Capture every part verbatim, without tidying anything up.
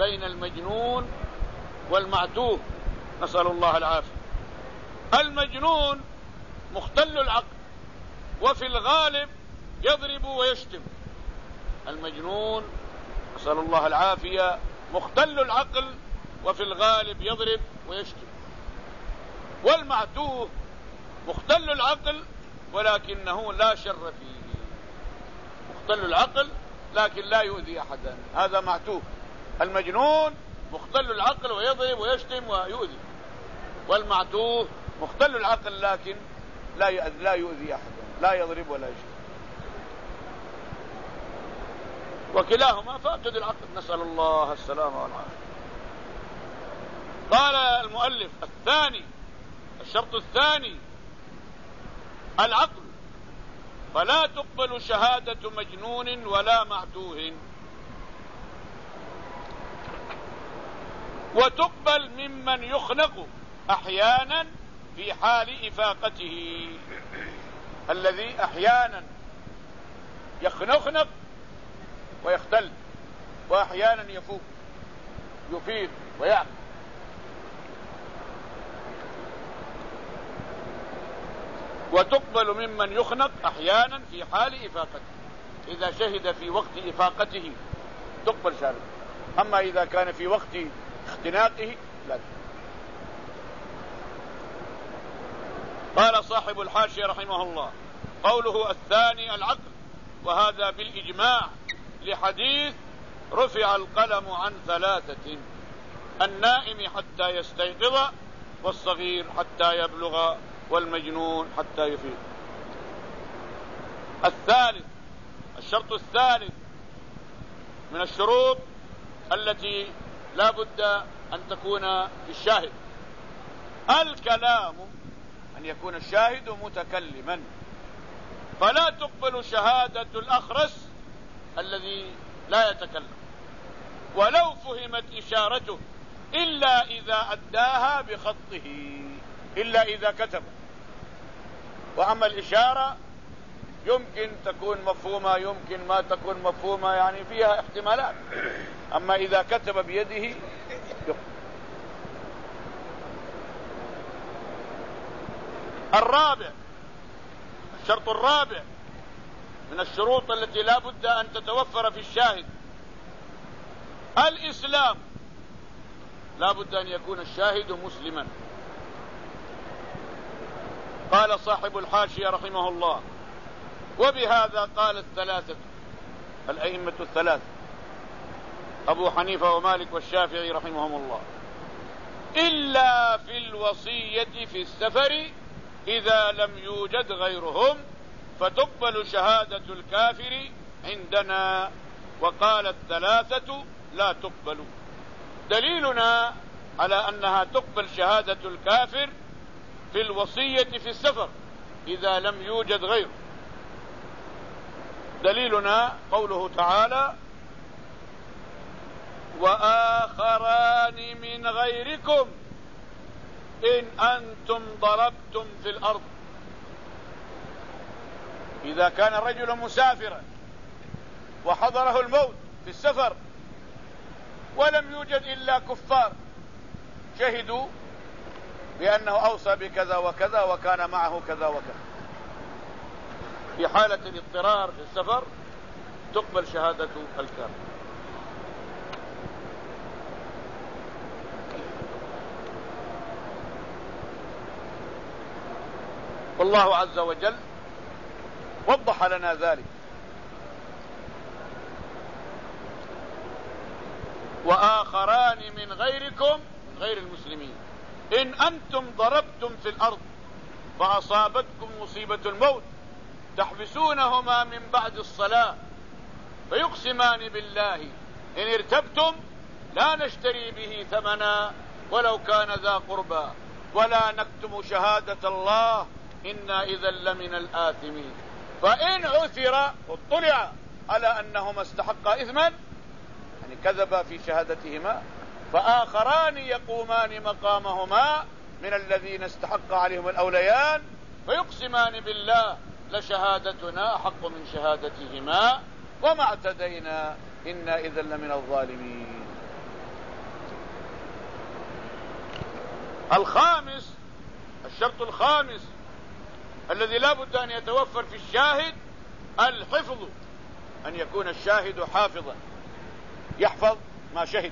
بين المجنون والمعتوه، نسأل الله العافية. المجنون مختل العقل، وفي الغالب يضرب ويشتم. المجنون نسأل الله العافية مختل العقل، وفي الغالب يضرب ويشتم. والمعتوه مختل العقل ولكنه لا شر فيه، مختل العقل لكن لا يؤذي أحدا، هذا معتوه. المجنون مختل العقل ويضرب ويشتم ويؤذي، والمعتوه مختل العقل لكن لا يؤذي, لا يؤذي أحدا، لا يضرب ولا يشتم، وكلاهما فاقد العقل، نسأل الله السلامة والعافية. قال المؤلف: الثاني، الشرط الثاني العقل، فلا تقبل شهادة مجنون ولا معتوه، وتقبل ممن يخنق أحيانا في حال إفاقته، الذي أحيانا يخنق ويختل، وأحيانا يفوق يفيق ويعقل. وتقبل ممن يخنق أحيانا في حال إفاقته، إذا شهد في وقت إفاقته تقبل شهادته، أما إذا كان في وقت اختناقه لا. قال صاحب الحاشية رحمه الله: قوله الثاني العقل، وهذا بالإجماع لحديث رفع القلم عن ثلاثة: النائم حتى يستيقظ، والصغير حتى يبلغ، والمجنون حتى يفيق. الثالث، الشرط الثالث من الشروط التي لا بد أن تكون في الشاهد الكلام، أن يكون الشاهد متكلما، فلا تقبل شهادة الأخرس الذي لا يتكلم ولو فهمت إشارته، إلا إذا أداها بخطه، إلا إذا كتب. وأما الإشارة يمكن تكون مفهومة، يمكن ما تكون مفهومة، يعني فيها احتمالات. أما إذا كتب بيده يقبل. الرابع، الشرط الرابع من الشروط التي لا بد أن تتوفر في الشاهد الإسلام، لا بد أن يكون الشاهد مسلما. قال صاحب الحاشية رحمه الله: وبهذا قال الثلاثة، الأئمة الثلاثة أبو حنيفة ومالك والشافعي رحمهم الله: إلا في الوصية في السفر إذا لم يوجد غيرهم فتقبل شهادة الكافر عندنا. وقال الثلاثة لا تقبل. دليلنا على أنها تقبل شهادة الكافر في الوصية في السفر إذا لم يوجد غيره، دليلنا قوله تعالى: وآخران من غيركم إن أنتم ضربتم في الأرض. إذا كان الرجل مسافرا وحضره الموت في السفر ولم يوجد إلا كفار شهدوا بأنه أوصى بكذا وكذا وكان معه كذا وكذا، في حالة الاضطرار في السفر تقبل شهادة الكافر. والله عز وجل وضح لنا ذلك: وآخران من غيركم، غير المسلمين، إن أنتم ضربتم في الأرض فأصابتكم مصيبة الموت تحبسونهما من بعد الصلاة فيقسمان بالله إن ارتبتم لا نشتري به ثمنا ولو كان ذا قربى ولا نكتم شهادة الله إنا إذا لمن الآثمين. فإن عثر اطلع على أنهما استحقا إثما، يعني كذبا في شهادتهما، فآخران يقومان مقامهما من الذين استحق عليهم الأوليان فيقسمان بالله لشهادتنا أحق من شهادتهما وما اعتدينا إنا إذا لمن الظالمين. الخامس، الشرط الخامس الذي لا بد أن يتوفر في الشاهد الحفظ، أن يكون الشاهد حافظا يحفظ ما شهد.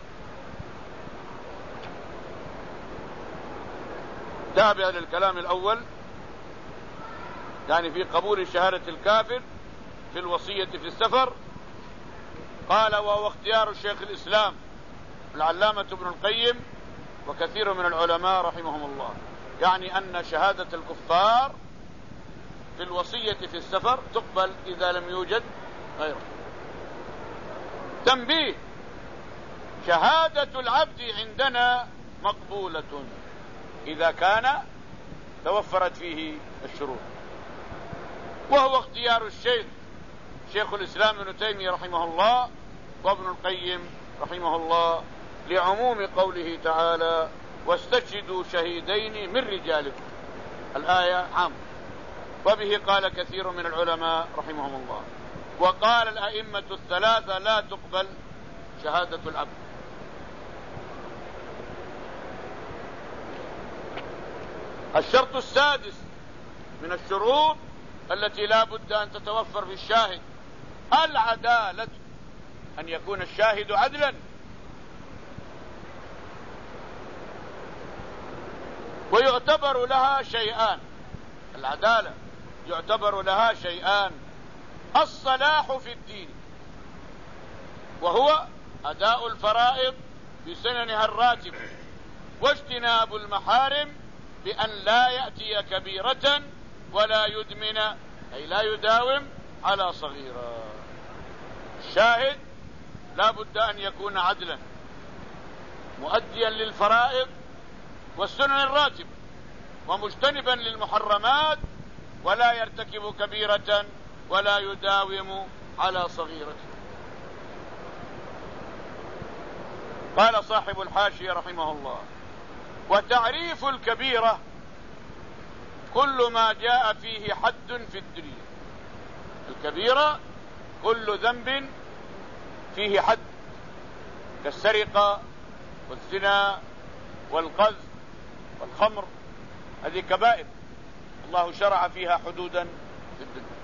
تابع للكلام الأول، يعني في قبول شهادة الكافر في الوصية في السفر. قال: وهو اختيار الشيخ الإسلام العلامة ابن القيم وكثير من العلماء رحمهم الله، يعني أن شهادة الكفار في الوصية في السفر تقبل إذا لم يوجد غيره. تنبيه: شهادة العبد عندنا مقبولة إذا كان توفرت فيه الشروط، وهو اختيار الشيخ شيخ الإسلام ابن تيمية رحمه الله وابن القيم رحمه الله، لعموم قوله تعالى: واستشهدوا شهيدين من رجالكم، الآية عام. وبه قال كثير من العلماء رحمهم الله. وقال الأئمة الثلاثة: لا تقبل شهادة العبد. الشرط السادس من الشروط التي لا بد أن تتوفر في الشاهد العدالة، أن يكون الشاهد عدلا. ويعتبر لها شيئان، العدالة يعتبر لها شيئان: الصلاح في الدين، وهو أداء الفرائض بسننها الراتبة، واجتناب المحارم بأن لا يأتي كبيرة ولا يدمن، أي لا يداوم على صغيرة. الشاهد لا بد أن يكون عدلا مؤديا للفرائض والسنن الراتبة، ومجتنبا للمحرمات، ولا يرتكب كبيرة ولا يداوم على صغيرة. قال صاحب الحاشية رحمه الله: وتعريف الكبيرة كل ما جاء فيه حد في الدنيا. الكبيرة كل ذنب فيه حد، كالسرقة والزنا والقذف والخمر، هذه كبائر الله شرع فيها حدودا في الدنيا.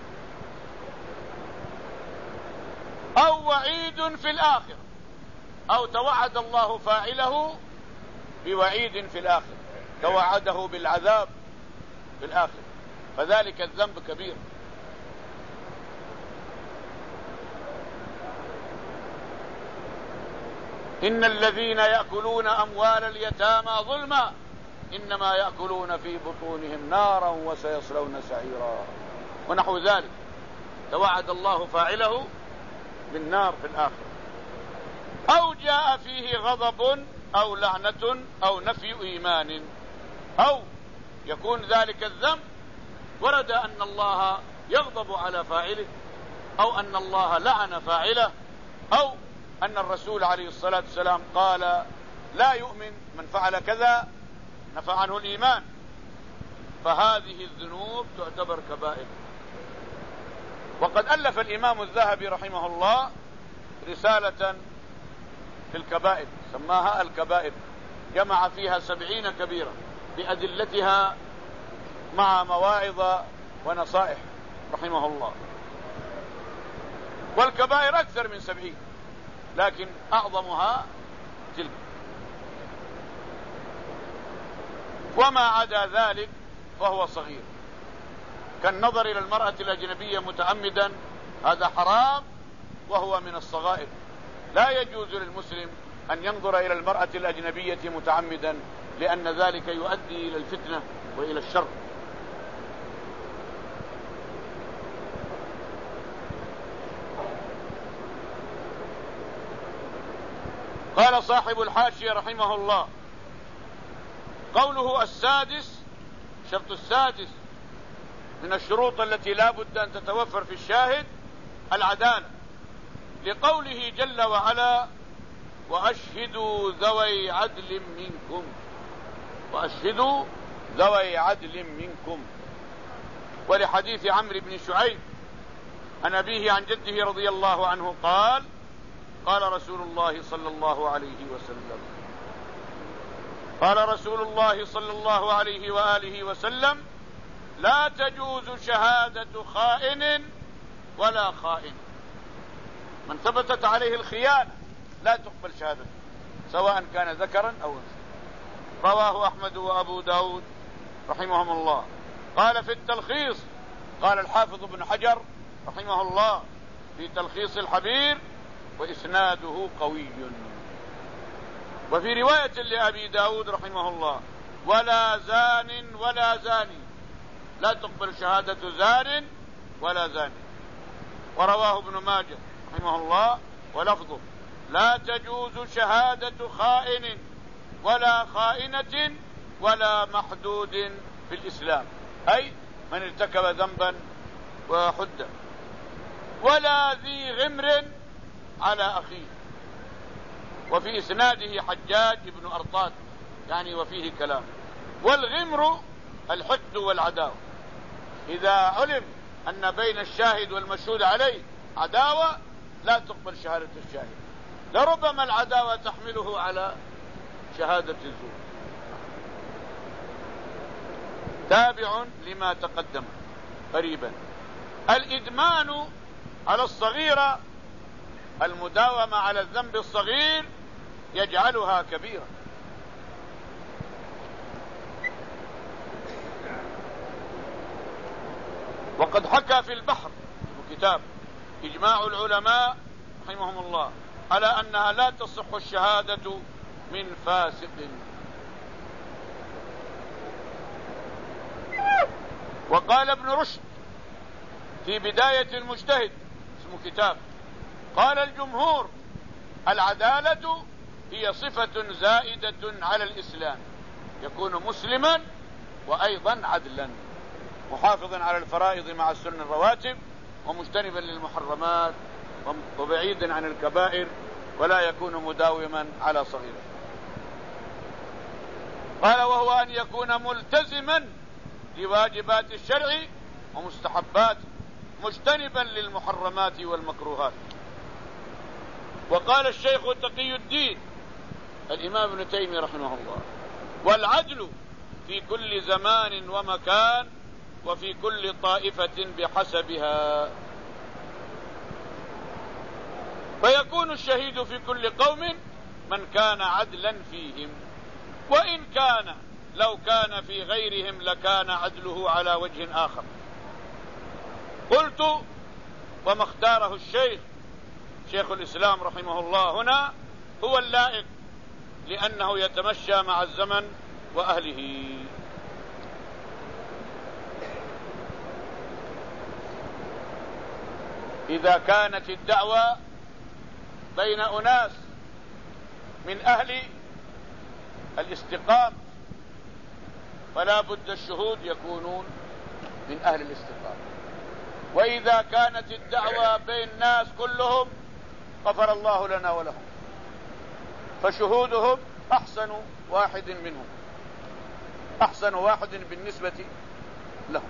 أو وعيد في الآخرة، أو توعد الله فاعله بوعيد في الآخرة، توعده بالعذاب في الآخرة، فذلك الذنب كبير. إن الذين يأكلون أموال اليتامى ظلما إنما يأكلون في بطونهم نارا وسيصلون سعيرا، ونحو ذلك، توعد الله فاعله بالنار في الآخرة. أو جاء فيه غضب أو لعنة أو نفي إيمان، أو يكون ذلك الذنب ورد أن الله يغضب على فاعله، أو أن الله لعن فاعله، أو أن الرسول عليه الصلاة والسلام قال: لا يؤمن من فعل كذا، نفى عنه الإيمان. فهذه الذنوب تعتبر كبائر. وقد ألف الإمام الذهبي رحمه الله رسالة في الكبائر سماها الكبائر، جمع فيها سبعين كبيرة بأدلتها مع مواعظ ونصائح رحمه الله. والكبائر أكثر من سبعين، لكن أعظمها تلك. وما عدا ذلك فهو صغير، كالنظر إلى المرأة الأجنبية متعمدا، هذا حرام وهو من الصغائر. لا يجوز للمسلم أن ينظر إلى المرأة الأجنبية متعمدا، لأن ذلك يؤدي إلى الفتنة وإلى الشر. قال صاحب الحاشية رحمه الله: قوله السادس، الشرط السادس من الشروط التي لا بد أن تتوفر في الشاهد العدالة، لقوله جل وعلا: وأشهدوا ذوي عدل منكم، وأشهدوا ذوي عدل منكم. ولحديث عمرو بن شعيب عن أبيه عن جده رضي الله عنه قال: قال رسول الله صلى الله عليه وسلم: قال رسول الله صلى الله عليه وآله وسلم: لا تجوز شهادة خائن ولا خائن. من ثبتت عليه الخيانة لا تقبل شهادته، سواء كان ذكرا أو أنثى. رواه أحمد وأبو داود رحمهم الله. قال في التلخيص، قال الحافظ ابن حجر رحمه الله في تلخيص الحبير: وإسناده قوي. وفي رواية لأبي داود رحمه الله: ولا زان ولا زاني، لا تقبل شهادة زان ولا زاني. ورواه ابن ماجه رحمه الله ولفظه: لا تجوز شهادة خائن ولا خائنة ولا محدود في الإسلام، أي من ارتكب ذنبا وحد، ولا ذي غمر على أخيه. وفي إسناده حجاج بن أرطاد، يعني وفيه كلام. والغمر الحقد والعداوة، إذا علم أن بين الشاهد والمشهود عليه عداوة لا تقبل شهادة الشاهد، لربما العداوة تحمله على شهادة الزور. تابع لما تقدم قريبا: الإدمان على الصغيرة، المداومة على الذنب الصغير يجعلها كبيرة. وقد حكى في البحر كتاب إجماع العلماء رحمهم الله على أنها لا تصح الشهادة من فاسق. وقال ابن رشد في بداية المجتهد، اسمه كتاب، قال الجمهور: العدالة هي صفة زائدة على الإسلام، يكون مسلما وأيضا عدلا، محافظا على الفرائض مع السنن الرواتب، ومجتنبا للمحرمات، وبعيدا عن الكبائر، ولا يكون مداوما على صغيرة. قال: وهو أن يكون ملتزما لواجبات الشرع ومستحبات، مجتنبا للمحرمات والمكروهات. وقال الشيخ تقي الدين الإمام ابن تيمية رحمه الله: والعدل في كل زمان ومكان وفي كل طائفة بحسبها. فيكون الشهيد في كل قوم من كان عدلا فيهم، وإن كان لو كان في غيرهم لكان عدله على وجه آخر. قلت: وما اختاره الشيخ شيخ الإسلام رحمه الله هنا هو اللائق، لأنه يتمشى مع الزمن وأهله. إذا كانت الدعوة بين أناس من أهل الاستقامة فلا بد الشهود يكونون من أهل الاستقامة. وإذا كانت الدعوة بين الناس كلهم غفر الله لنا ولهم، فشهودهم أحسن واحد منهم، أحسن واحد بالنسبة لهم.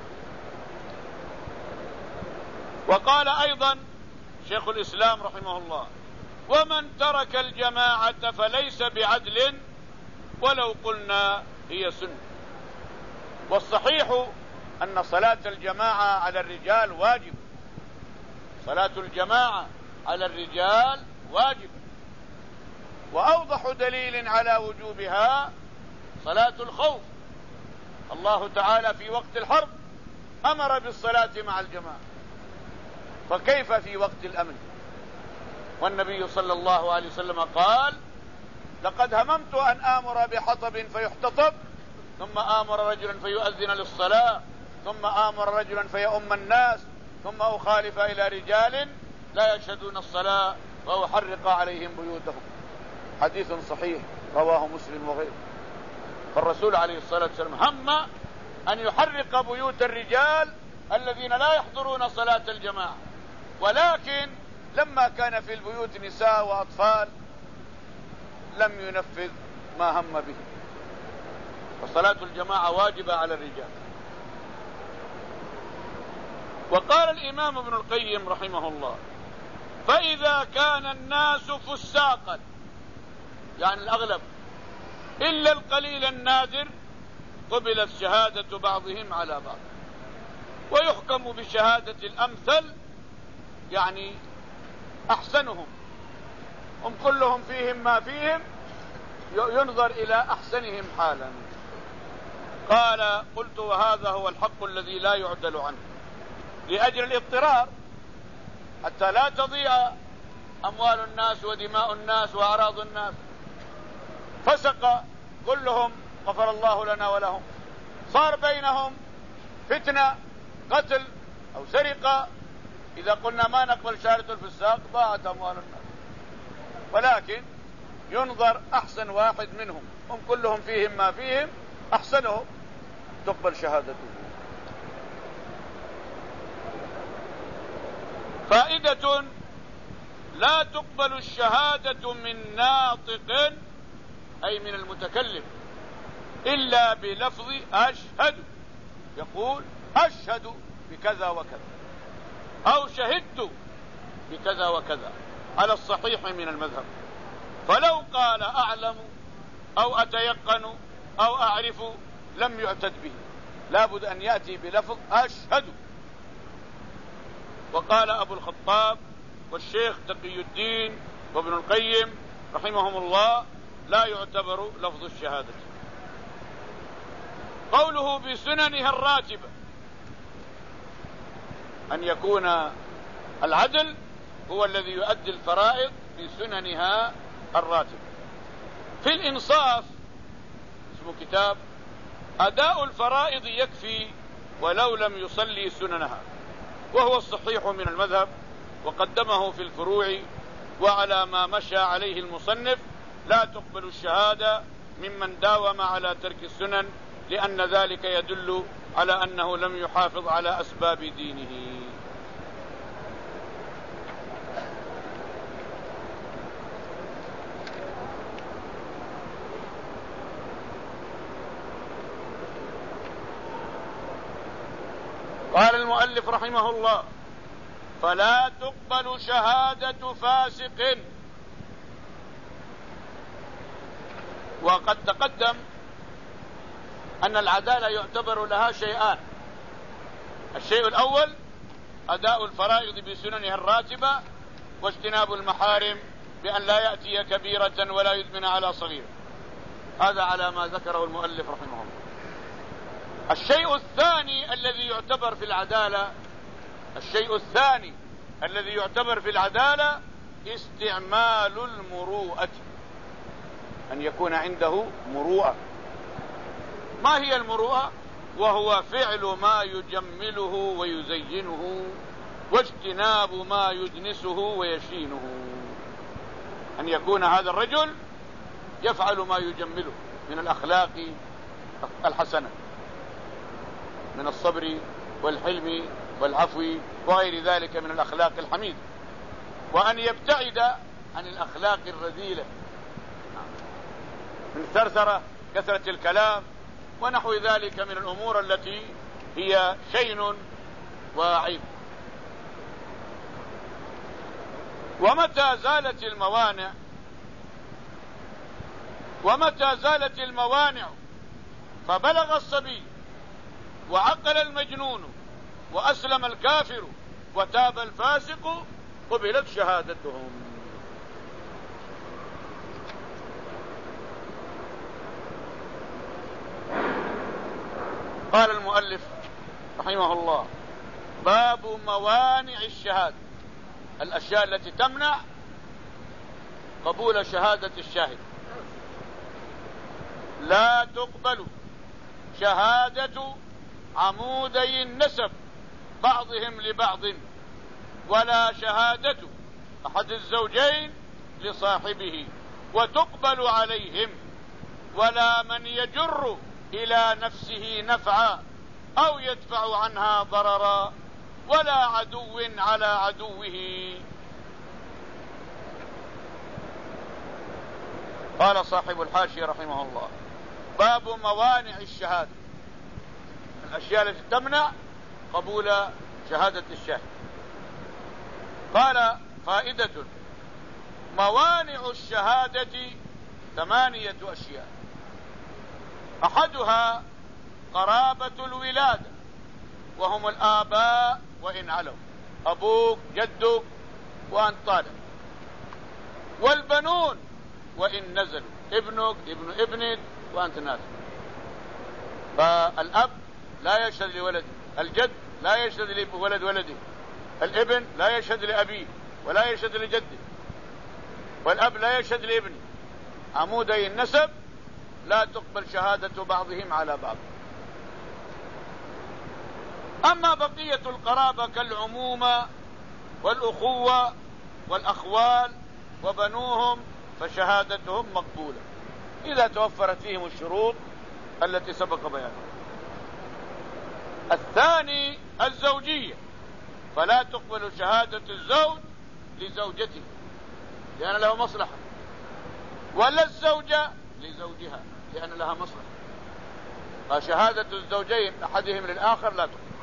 وقال أيضا شيخ الإسلام رحمه الله: ومن ترك الجماعة فليس بعدل ولو قلنا هي سنة. والصحيح أن صلاة الجماعة على الرجال واجب، صلاة الجماعة على الرجال واجب. وأوضح دليل على وجوبها صلاة الخوف. الله تعالى في وقت الحرب أمر بالصلاة مع الجماعة، فكيف في وقت الأمن؟ والنبي صلى الله عليه وسلم قال: لقد هممت أن آمر بحطب فيحتطب، ثم آمر رجلا فيؤذن للصلاة، ثم آمر رجلا فيؤم الناس، ثم أخالف إلى رجال لا يشهدون الصلاة وأحرق عليهم بيوتهم. حديث صحيح رواه مسلم وغيره. فالرسول عليه الصلاة والسلام هم أن يحرق بيوت الرجال الذين لا يحضرون صلاة الجماعة، ولكن لما كان في البيوت نساء وأطفال لم ينفذ ما هم به. فصلاة الجماعة واجبة على الرجال. وقال الإمام ابن القيم رحمه الله: فإذا كان الناس فساقا، يعني الأغلب إلا القليل النادر قبلت شهادة بعضهم على بعض، ويحكم بشهادة الأمثل، يعني أحسنهم، هم كلهم فيهم ما فيهم، ينظر إلى أحسنهم حالا. قال: قلت: وهذا هو الحق الذي لا يعدل عنه، لأجل الاضطرار، حتى لا تضيع أموال الناس ودماء الناس وأعراض الناس. فسق كلهم، غفر الله لنا ولهم، صار بينهم فتنة، قتل أو سرقة. إذا قلنا ما نقبل شهادة الفساق ضاعت أموال الناس، ولكن ينظر أحسن واحد منهم، هم كلهم فيهم ما فيهم، أحسنهم تقبل شهادته. فائدة: لا تقبل الشهادة من ناطق، أي من المتكلم، إلا بلفظ أشهد، يقول: أشهد بكذا وكذا، أو شهدت بكذا وكذا، على الصحيح من المذهب. فلو قال أعلم أو أتيقن أو أعرف لم يعتد به، لابد أن يأتي بلفظ أشهد. وقال أبو الخطاب والشيخ تقي الدين وابن القيم رحمهم الله: لا يعتبر لفظ الشهادة. قوله بسننها الراتبة، أن يكون العدل هو الذي يؤدي الفرائض بسننها الراتبة. في الإنصاف، اسمه كتاب، أداء الفرائض يكفي ولو لم يصلي سننها، وهو الصحيح من المذهب، وقدمه في الفروع. وعلى ما مشى عليه المصنف لا تقبل الشهادة ممن داوم على ترك السنن، لأن ذلك يدل على أنه لم يحافظ على أسباب دينه. قال المؤلف رحمه الله: فلا تقبل شهادة فاسق. وقد تقدم أن العدالة يعتبر لها شيئان: الشيء الأول أداء الفرائض بسننها الراتبة، واجتناب المحارم بأن لا يأتي كبيرة ولا يدمن على صغير. هذا على ما ذكره المؤلف رحمه الله. الشيء الثاني الذي يعتبر في العدالة الشيء الثاني الذي يعتبر في العدالة استعمال المروءة، أن يكون عنده مروءة. ما هي المروءة؟ وهو فعل ما يجمله ويزينه، واجتناب ما يدنسه ويشينه. أن يكون هذا الرجل يفعل ما يجمله من الأخلاق الحسنة، من الصبر والحلم والعفو وغير ذلك من الأخلاق الحميدة، وأن يبتعد عن الأخلاق الرذيلة من ثرثرة، كثرة الكلام، ونحو ذلك من الأمور التي هي شين وعيب. ومتى زالت الموانع ومتى زالت الموانع فبلغ الصبي وعقل المجنون وأسلم الكافر وتاب الفاسق قبلت شهادتهم. قال المؤلف رحمه الله: باب موانع الشهادة، الأشياء التي تمنع قبول شهادة الشاهد. لا تقبل شهادة عمودي النسب بعضهم لبعض، ولا شهادة أحد الزوجين لصاحبه وتقبل عليهم، ولا من يجر إلى نفسه نفعا أو يدفع عنها ضررا، ولا عدو على عدوه. قال صاحب الحاشية رحمه الله: باب موانع الشهادة، الأشياء التي تمنع قبول شهادة الشاهد. قال: فائدة: موانع الشهادة ثمانية أشياء. أحدها قرابة الولادة وهم الآباء وإن علوا، أبوك جدك وأنت طالب، والبنون وإن نزلوا، ابنك ابن ابنك وأنت نازل. فالأب لا يشهد لولده، الجد لا يشهد لولد ولده، الابن لا يشهد لأبيه ولا يشهد لجده، والأب لا يشهد لابنه. عمودي النسب لا تقبل شهادة بعضهم على بعض. أما بقية القرابة كالعمومة والأخوة والأخوال وبنوهم فشهادتهم مقبولة إذا توفرت فيهم الشروط التي سبق بيانها. الثاني الزوجية، فلا تقبل شهادة الزوج لزوجته لأن له مصلحة، ولا الزوجة لزوجها لأن لها مصلحة، فشهادة الزوجين أحدهم للآخر لا تقبل.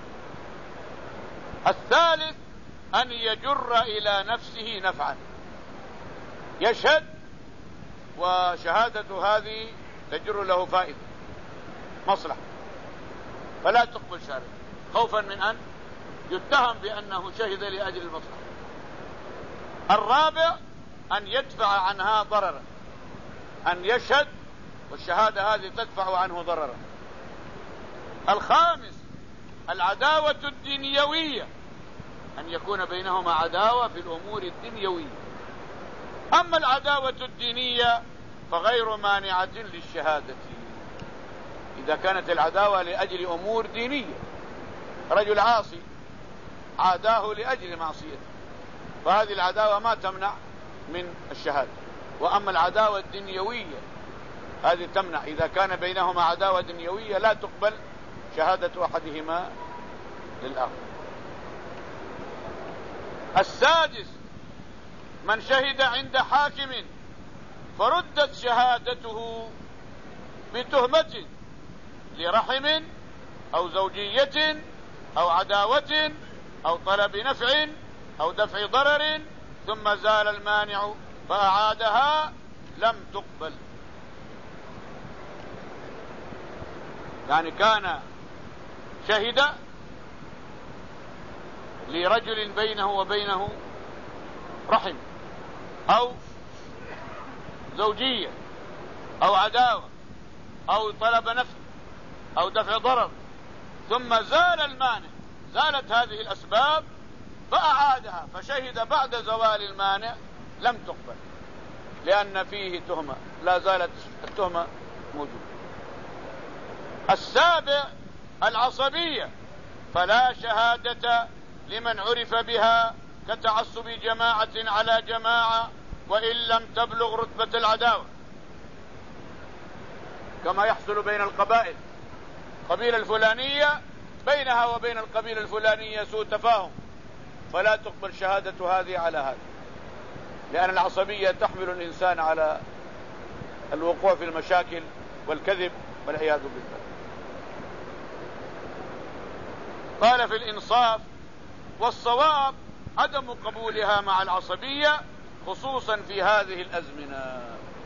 الثالث أن يجر إلى نفسه نفعا، يشهد وشهادة هذه تجر له فائدة مصلحة فلا تقبل شهادته خوفا من أن يتهم بأنه شهد لأجل المصلحة. الرابع أن يدفع عنها ضررا، أن يشهد والشهادة هذه تدفع عنه ضررا. الخامس العداوة الدنيوية، أن يكون بينهما عداوة في الأمور الدنيوية. أما العداوة الدينية فغير مانعة للشهادة إذا كانت العداوة لأجل أمور دينية، رجل عاصي عاداه لأجل معصيته فهذه العداوة ما تمنع من الشهادة. وأما العداوة الدنيوية هذه تمنع، إذا كان بينهما عداوة دنيوية لا تقبل شهادة أحدهما للآخر. السادس من شهد عند حاكم فردت شهادته بتهمة لرحم أو زوجية أو عداوة أو طلب نفع أو دفع ضرر ثم زال المانع فأعادها لم تقبل. يعني كان شهد لرجل بينه وبينه رحم أو زوجية أو عداوة أو طلب نفع أو دفع ضرر ثم زال المانع، زالت هذه الأسباب فأعادها فشهد بعد زوال المانع لم تقبل لأن فيه تهمة، لا زالت التهمة موجودة. السابع العصبية، فلا شهادة لمن عرف بها كتعصب جماعة على جماعة وإن لم تبلغ رتبة العداوة، كما يحصل بين القبائل، قبيلة الفلانية بينها وبين القبيلة الفلانية سوء تفاهم فلا تقبل شهادة هذه على هذه، لأن العصبية تحمل الإنسان على الوقوع في المشاكل والكذب والعياذ بالله. قال في الإنصاف والصواب عدم قبولها مع العصبية خصوصا في هذه الأزمنة،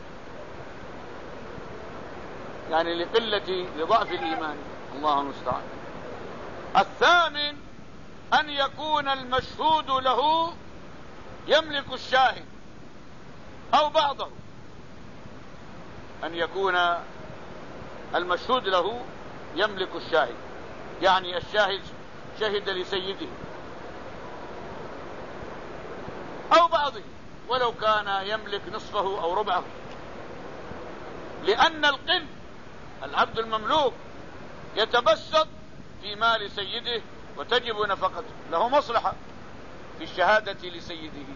يعني لقلة لضعف الإيمان، الله المستعان. الثامن أن يكون المشهود له يملك الشاهد أو بعضه، أن يكون المشهود له يملك الشاهد، يعني الشاهد شهد لسيده أو بعضه ولو كان يملك نصفه أو ربعه، لأن القن العبد المملوك يتبسط في مال سيده وتجب نفقته، له مصلحة في الشهادة لسيده.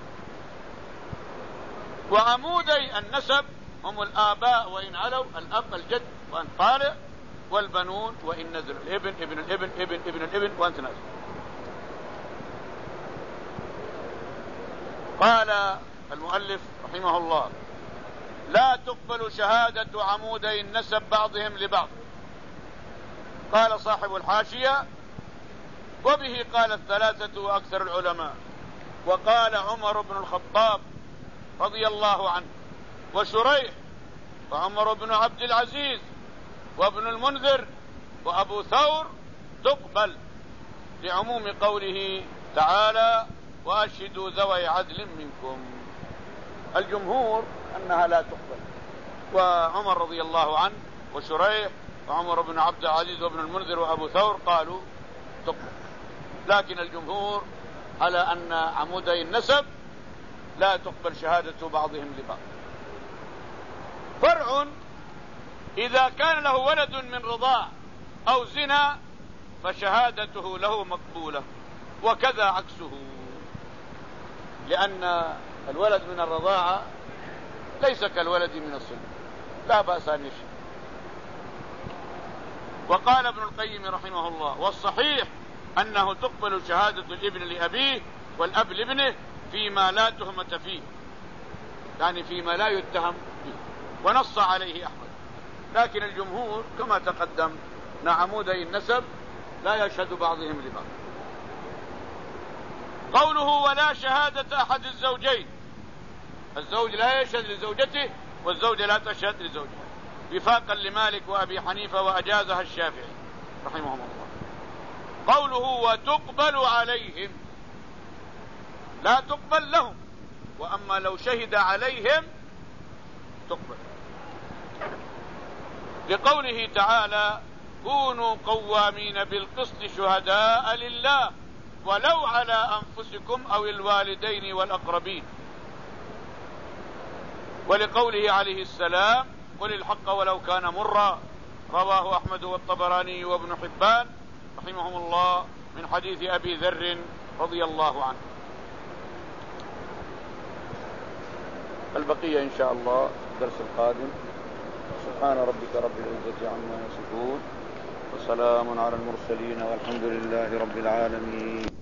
وعمودي النسب هم الآباء وإن علوا، الأب الجد وأن طالع، والبنون وإن نزل، الابن ابن الابن ابن ابن الابن وأنت نازل. قال المؤلف رحمه الله: لا تقبل شهادة عمودي النسب بعضهم لبعض. قال صاحب الحاشية: وبه قال الثلاثة وأكثر العلماء، وقال عمر بن الخطاب رضي الله عنه وشريح وعمر بن عبد العزيز وابن المنذر وأبو ثور تقبل، لعموم قوله تعالى وأشهدوا ذوي عدل منكم. الجمهور أنها لا تقبل، وعمر رضي الله عنه وشريح وعمر بن عبد العزيز وابن المنذر وأبو ثور قالوا تقبل، لكن الجمهور على أن عمودي النسب لا تقبل شهادة بعضهم لبعض. فرع: إذا كان له ولد من رضاع أو زنا فشهادته له مقبولة، وكذا عكسه، لأن الولد من الرضاعة ليس كالولد من الصلب، لا بأس أن يشهد. وقال ابن القيم رحمه الله: والصحيح أنه تقبل شهادة الابن لأبيه والأب لابنه فيما لا تهمة فيه، يعني فيما لا يتهم فيه، ونص عليه أحمد. لكن الجمهور كما تقدم أن عمودي النسب لا يشهد بعضهم لبعض. قوله ولا شهادة أحد الزوجين، الزوج لا يشهد لزوجته والزوجة لا تشهد لزوجها، وفاقا لمالك وأبي حنيفة وأجازها الشافعي رحمهم الله. قوله وتقبل عليهم، لا تقبل لهم، وأما لو شهد عليهم تقبل، لقوله تعالى كونوا قوامين بالقسط شهداء لله ولو على أنفسكم أو الوالدين والأقربين، ولقوله عليه السلام قل الحق ولو كان مرا، رواه أحمد والطبراني وابن حبان رحمهم الله من حديث أبي ذر رضي الله عنه. البقية إن شاء الله الدرس القادم. سبحان ربك رب العزة عما يصفون وسلام على المرسلين والحمد لله رب العالمين.